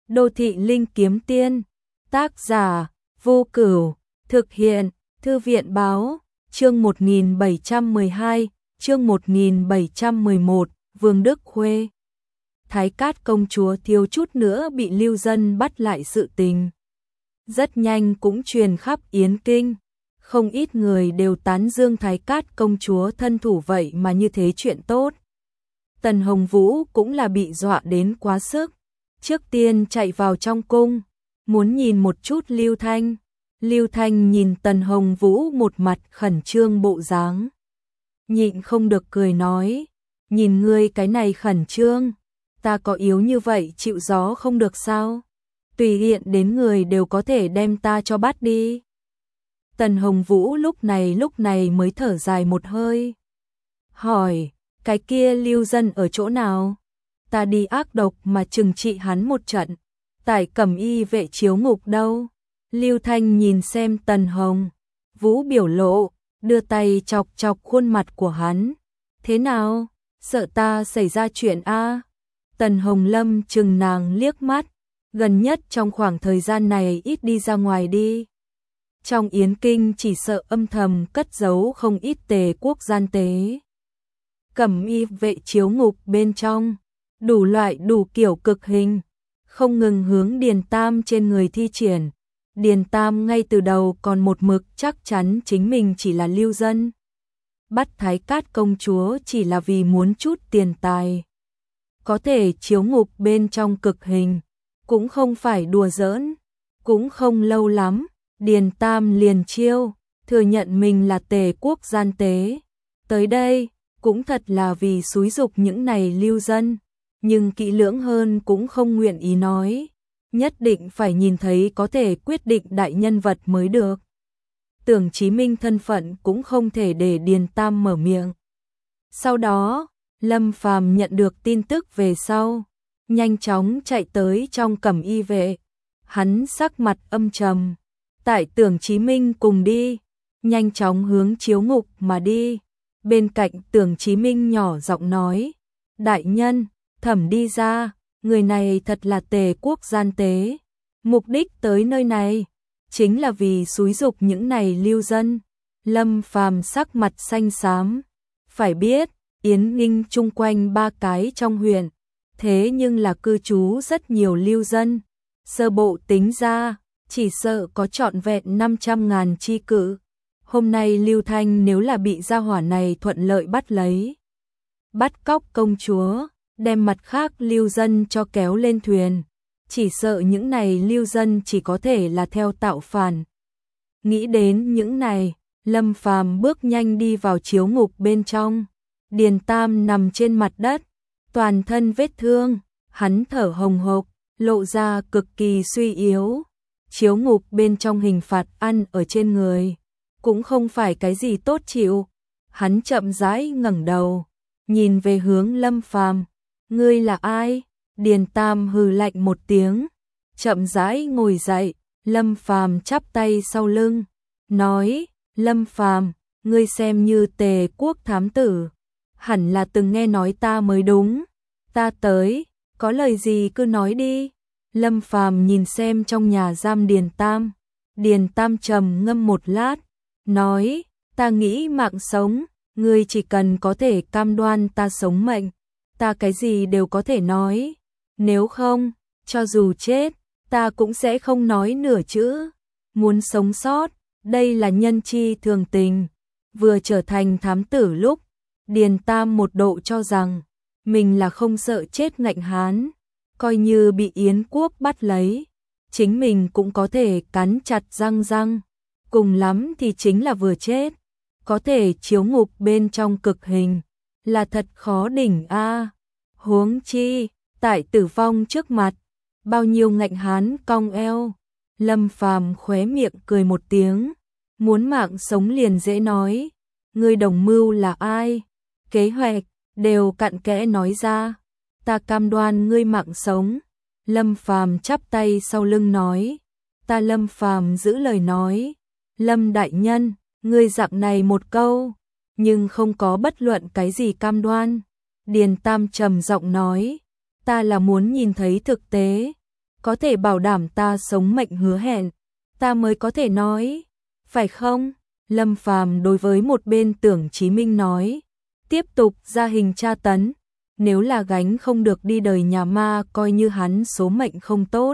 Đô thị linh kiếm tiên, tác giả, Vô Cửu, thực hiện, Thư viện báo, chương 1712, chương 1711, Vương Đức Khuê. Thái Cát công chúa thiếu chút nữa bị lưu dân bắt lại sự tình. Rất nhanh cũng truyền khắp Yến Kinh, không ít người đều tán dương Thái Cát công chúa thân thủ vậy mà như thế chuyện tốt. Tần Hồng Vũ cũng là bị dọa đến quá sức, trước tiên chạy vào trong cung, muốn nhìn một chút Lưu Thanh. Lưu Thanh nhìn Tần Hồng Vũ một mặt khẩn trương bộ dáng, nhịn không được cười nói, nhìn ngươi cái này khẩn trương, ta có yếu như vậy chịu gió không được sao? Tùy tiện đến người đều có thể đem ta cho bắt đi. Tần Hồng Vũ lúc này mới thở dài một hơi, hỏi, cái kia lưu dân ở chỗ nào? Ta đi ác độc mà trừng trị hắn một trận, tại Cẩm Y vệ chiếu ngục đâu? Lưu Thanh nhìn xem Tần Hồng Vũ biểu lộ, đưa tay chọc chọc khuôn mặt của hắn. Thế nào? Sợ ta xảy ra chuyện a? Tần Hồng Lâm chừng nàng liếc mắt, gần nhất trong khoảng thời gian này ít đi ra ngoài đi. Trong Yến Kinh chỉ sợ âm thầm cất giấu không ít tề quốc gian tế. Cẩm Y vệ chiếu ngục bên trong, đủ loại đủ kiểu cực hình, không ngừng hướng Điền Tam trên người thi triển. Điền Tam ngay từ đầu còn một mực chắc chắn chính mình chỉ là lưu dân. Bắt Thái Cát công chúa chỉ là vì muốn chút tiền tài. Có thể chiếu ngục bên trong cực hình, cũng không phải đùa giỡn. Cũng không lâu lắm, Điền Tam liền chiêu, thừa nhận mình là tề quốc gian tế. Tới đây, cũng thật là vì xúi giục những này lưu dân, nhưng kỹ lưỡng hơn cũng không nguyện ý nói. Nhất định phải nhìn thấy có thể quyết định đại nhân vật mới được. Tưởng Chí Minh thân phận cũng không thể để Điền Tam mở miệng. Sau đó, Lâm Phàm nhận được tin tức về sau, nhanh chóng chạy tới trong Cẩm Y vệ. Hắn sắc mặt âm trầm, tại Tưởng Chí Minh cùng đi, nhanh chóng hướng chiếu ngục mà đi. Bên cạnh Tưởng Chí Minh nhỏ giọng nói, đại nhân, thẩm đi ra. Người này thật là tề quốc gian tế, mục đích tới nơi này chính là vì xúi giục những này lưu dân. Lâm Phàm sắc mặt xanh xám, phải biết, Yến Ninh chung quanh 3 cái trong huyện, thế nhưng là cư trú rất nhiều lưu dân, sơ bộ tính ra, chỉ sợ có trọn vẹn 500.000 chi cự. Hôm nay Lưu Thanh nếu là bị gia hỏa này thuận lợi bắt lấy, bắt cóc công chúa, đem mặt khác lưu dân cho kéo lên thuyền, chỉ sợ những này lưu dân chỉ có thể là theo tạo phản. Nghĩ đến những này, Lâm Phàm bước nhanh đi vào chiếu ngục bên trong. Điền Tam nằm trên mặt đất, toàn thân vết thương, hắn thở hồng hộc, lộ ra cực kỳ suy yếu. Chiếu ngục bên trong hình phạt ăn ở trên người, cũng không phải cái gì tốt chịu. Hắn chậm rãi ngẩng đầu, nhìn về hướng Lâm Phàm. Ngươi là ai? Điền Tam hừ lạnh một tiếng, chậm rãi ngồi dậy. Lâm Phàm chắp tay sau lưng, nói, Lâm Phàm, ngươi xem như tề quốc thám tử, hẳn là từng nghe nói ta mới đúng. Ta tới, có lời gì cứ nói đi. Lâm Phàm nhìn xem trong nhà giam Điền Tam. Điền Tam trầm ngâm một lát, nói, ta nghĩ mạng sống, ngươi chỉ cần có thể cam đoan ta sống mệnh, ta cái gì đều có thể nói. Nếu không, cho dù chết, ta cũng sẽ không nói nửa chữ. Muốn sống sót, đây là nhân chi thường tình. Vừa trở thành thám tử lúc, Điền Tam một độ cho rằng mình là không sợ chết ngạnh hán, coi như bị Yến quốc bắt lấy, chính mình cũng có thể cắn chặt răng, cùng lắm thì chính là vừa chết. Có thể chiếu ngục bên trong cực hình, là thật khó đỉnh a. Huống chi, tại tử vong trước mặt, bao nhiêu ngạnh hán cong eo. Lâm Phàm khóe miệng cười một tiếng, muốn mạng sống liền dễ nói. Ngươi đồng mưu là ai? Kế hoạch đều cặn kẽ nói ra, ta cam đoan ngươi mạng sống. Lâm Phàm chắp tay sau lưng nói, ta Lâm Phàm giữ lời nói. Lâm đại nhân, ngươi dặn này một câu, nhưng không có bất luận cái gì cam đoan. Điền Tam trầm giọng nói, ta là muốn nhìn thấy thực tế, có thể bảo đảm ta sống mệnh hứa hẹn, ta mới có thể nói, phải không? Lâm Phàm đối với một bên Tưởng Chí Minh nói, tiếp tục ra hình tra tấn, nếu là gánh không được đi đời nhà ma coi như hắn số mệnh không tốt.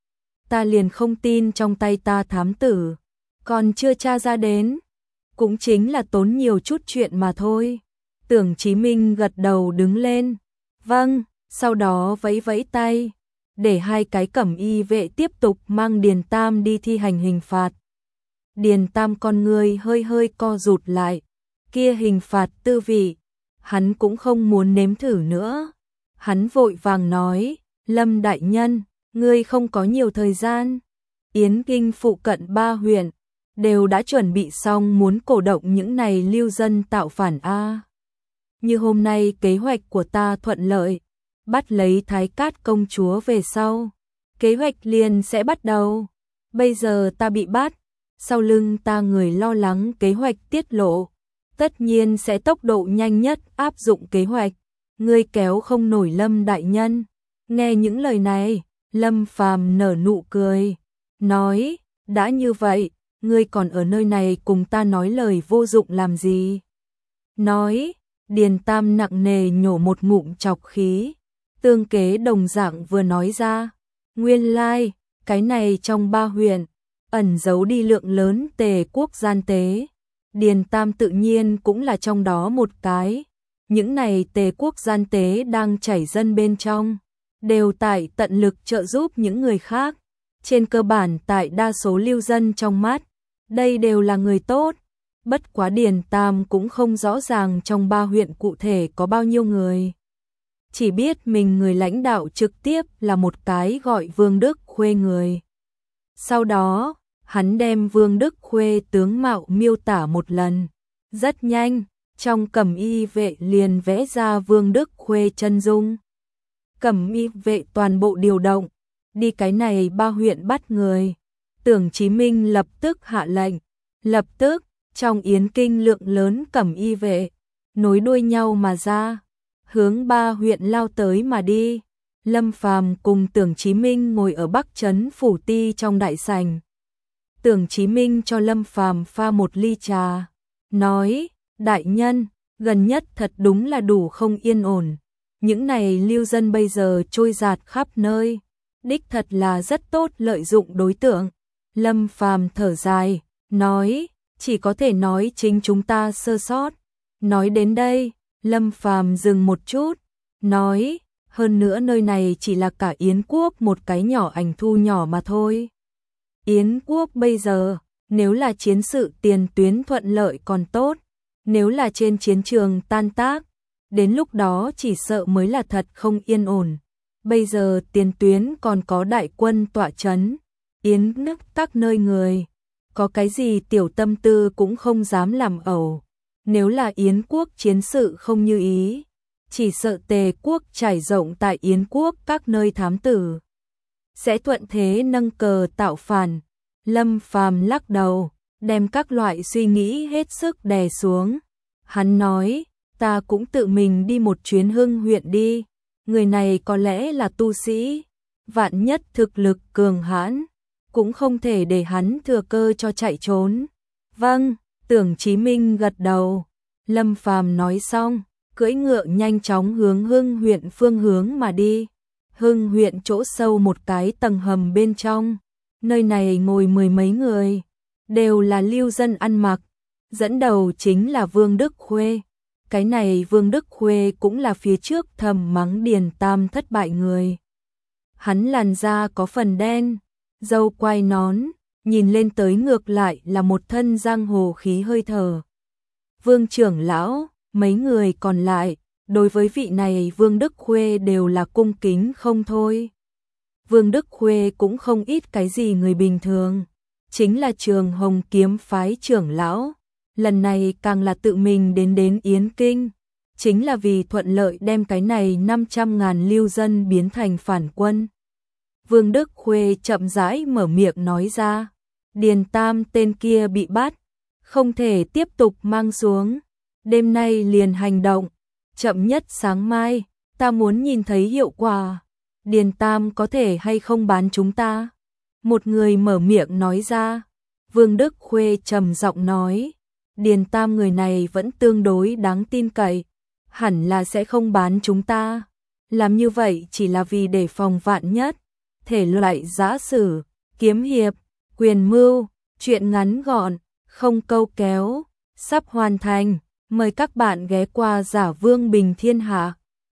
Ta liền không tin trong tay ta thám tử, còn chưa tra ra đến, cũng chính là tốn nhiều chút chuyện mà thôi. Tưởng Chí Minh gật đầu đứng lên, vâng, sau đó vẫy vẫy tay, để hai cái cẩm y vệ tiếp tục mang Điền Tam đi thi hành hình phạt. Điền Tam con người hơi hơi co rụt lại, kia hình phạt tư vị, hắn cũng không muốn nếm thử nữa. Hắn vội vàng nói, Lâm đại nhân, ngươi không có nhiều thời gian. Yến Kinh phụ cận 3 huyện đều đã chuẩn bị xong muốn cổ động những này lưu dân tạo phản a. Như hôm nay kế hoạch của ta thuận lợi, bắt lấy Thái Cát công chúa về sau, kế hoạch liền sẽ bắt đầu. Bây giờ ta bị bắt, sau lưng ta người lo lắng kế hoạch tiết lộ, tất nhiên sẽ tốc độ nhanh nhất áp dụng kế hoạch. Ngươi kéo không nổi Lâm đại nhân. Nghe những lời này, Lâm Phàm nở nụ cười, nói, đã như vậy, ngươi còn ở nơi này cùng ta nói lời vô dụng làm gì? Nói, Điền Tam nặng nề nhổ một ngụm trọc khí, tương kế đồng dạng vừa nói ra, nguyên lai, cái này trong 3 huyện, ẩn giấu đi lượng lớn Tề quốc gian tế. Điền Tam tự nhiên cũng là trong đó một cái. Những này Tề quốc gian tế đang chảy dân bên trong, đều tại tận lực trợ giúp những người khác. Trên cơ bản tại đa số lưu dân trong mắt, đây đều là người tốt. Bất quá Điền Tam cũng không rõ ràng trong 3 huyện cụ thể có bao nhiêu người. Chỉ biết mình người lãnh đạo trực tiếp là một cái gọi Vương Đức Khuê người. Sau đó, hắn đem Vương Đức Khuê tướng mạo miêu tả một lần. Rất nhanh, trong cẩm y vệ liền vẽ ra Vương Đức Khuê chân dung. Cẩm y vệ toàn bộ điều động, đi cái này 3 huyện bắt người. Tưởng Chí Minh lập tức hạ lệnh, lập tức, trong Yến Kinh lượng lớn cẩm y vệ, nối đuôi nhau mà ra, hướng 3 huyện lao tới mà đi. Lâm Phàm cùng Tưởng Chí Minh ngồi ở Bắc Trấn Phủ Ti trong đại sảnh. Tưởng Chí Minh cho Lâm Phàm pha một ly trà, nói, đại nhân, gần nhất thật đúng là đủ không yên ổn. Những này lưu dân bây giờ trôi dạt khắp nơi, đích thật là rất tốt lợi dụng đối tượng. Lâm Phàm thở dài, nói, chỉ có thể nói chính chúng ta sơ sót. Nói đến đây, Lâm Phàm dừng một chút, nói, hơn nữa nơi này chỉ là cả Yến quốc một cái nhỏ ảnh thu nhỏ mà thôi. Yến quốc bây giờ, nếu là chiến sự tiền tuyến thuận lợi còn tốt, nếu là trên chiến trường tan tác, đến lúc đó chỉ sợ mới là thật không yên ổn. Bây giờ tiền tuyến còn có đại quân tọa chấn, Yến nước các nơi người, có cái gì tiểu tâm tư cũng không dám làm ẩu. Nếu là Yến quốc chiến sự không như ý, chỉ sợ Tề quốc trải rộng tại Yến quốc các nơi thám tử, sẽ thuận thế nâng cờ tạo phản. Lâm Phàm lắc đầu, đem các loại suy nghĩ hết sức đè xuống. Hắn nói, ta cũng tự mình đi một chuyến Hưng huyện đi. Người này có lẽ là tu sĩ, vạn nhất thực lực cường hãn, cũng không thể để hắn thừa cơ cho chạy trốn. Vâng, Tưởng Chí Minh gật đầu. Lâm Phàm nói xong, cưỡi ngựa nhanh chóng hướng Hưng huyện phương hướng mà đi. Hưng huyện chỗ sâu một cái tầng hầm bên trong, nơi này ngồi 10 mấy người, đều là lưu dân ăn mặc, dẫn đầu chính là Vương Đức Khuê. Cái này Vương Đức Khuê cũng là phía trước thầm mắng Điền Tam thất bại người. Hắn làn da có phần đen, râu quai nón, nhìn lên tới ngược lại là một thân giang hồ khí hơi thở. Vương trưởng lão, mấy người còn lại, đối với vị này Vương Đức Khuê đều là cung kính không thôi. Vương Đức Khuê cũng không ít cái gì người bình thường, chính là Trường Hồng kiếm phái trưởng lão. Lần này càng là tự mình đến Yến Kinh, chính là vì thuận lợi đem cái này 500.000 lưu dân biến thành phản quân. Vương Đức Khuê chậm rãi mở miệng nói ra, Điền Tam tên kia bị bắt, không thể tiếp tục mang xuống, đêm nay liền hành động, chậm nhất sáng mai, ta muốn nhìn thấy hiệu quả. Điền Tam có thể hay không bán chúng ta? Một người mở miệng nói ra. Vương Đức Khuê trầm giọng nói, Điền Tam người này vẫn tương đối đáng tin cậy, hẳn là sẽ không bán chúng ta. Làm như vậy chỉ là vì để phòng vạn nhất. Thể loại giã sử, kiếm hiệp, quyền mưu, truyện ngắn gọn, không câu kéo, sắp hoàn thành. Mời các bạn ghé qua Giả Vương Bình Thiên Hạ.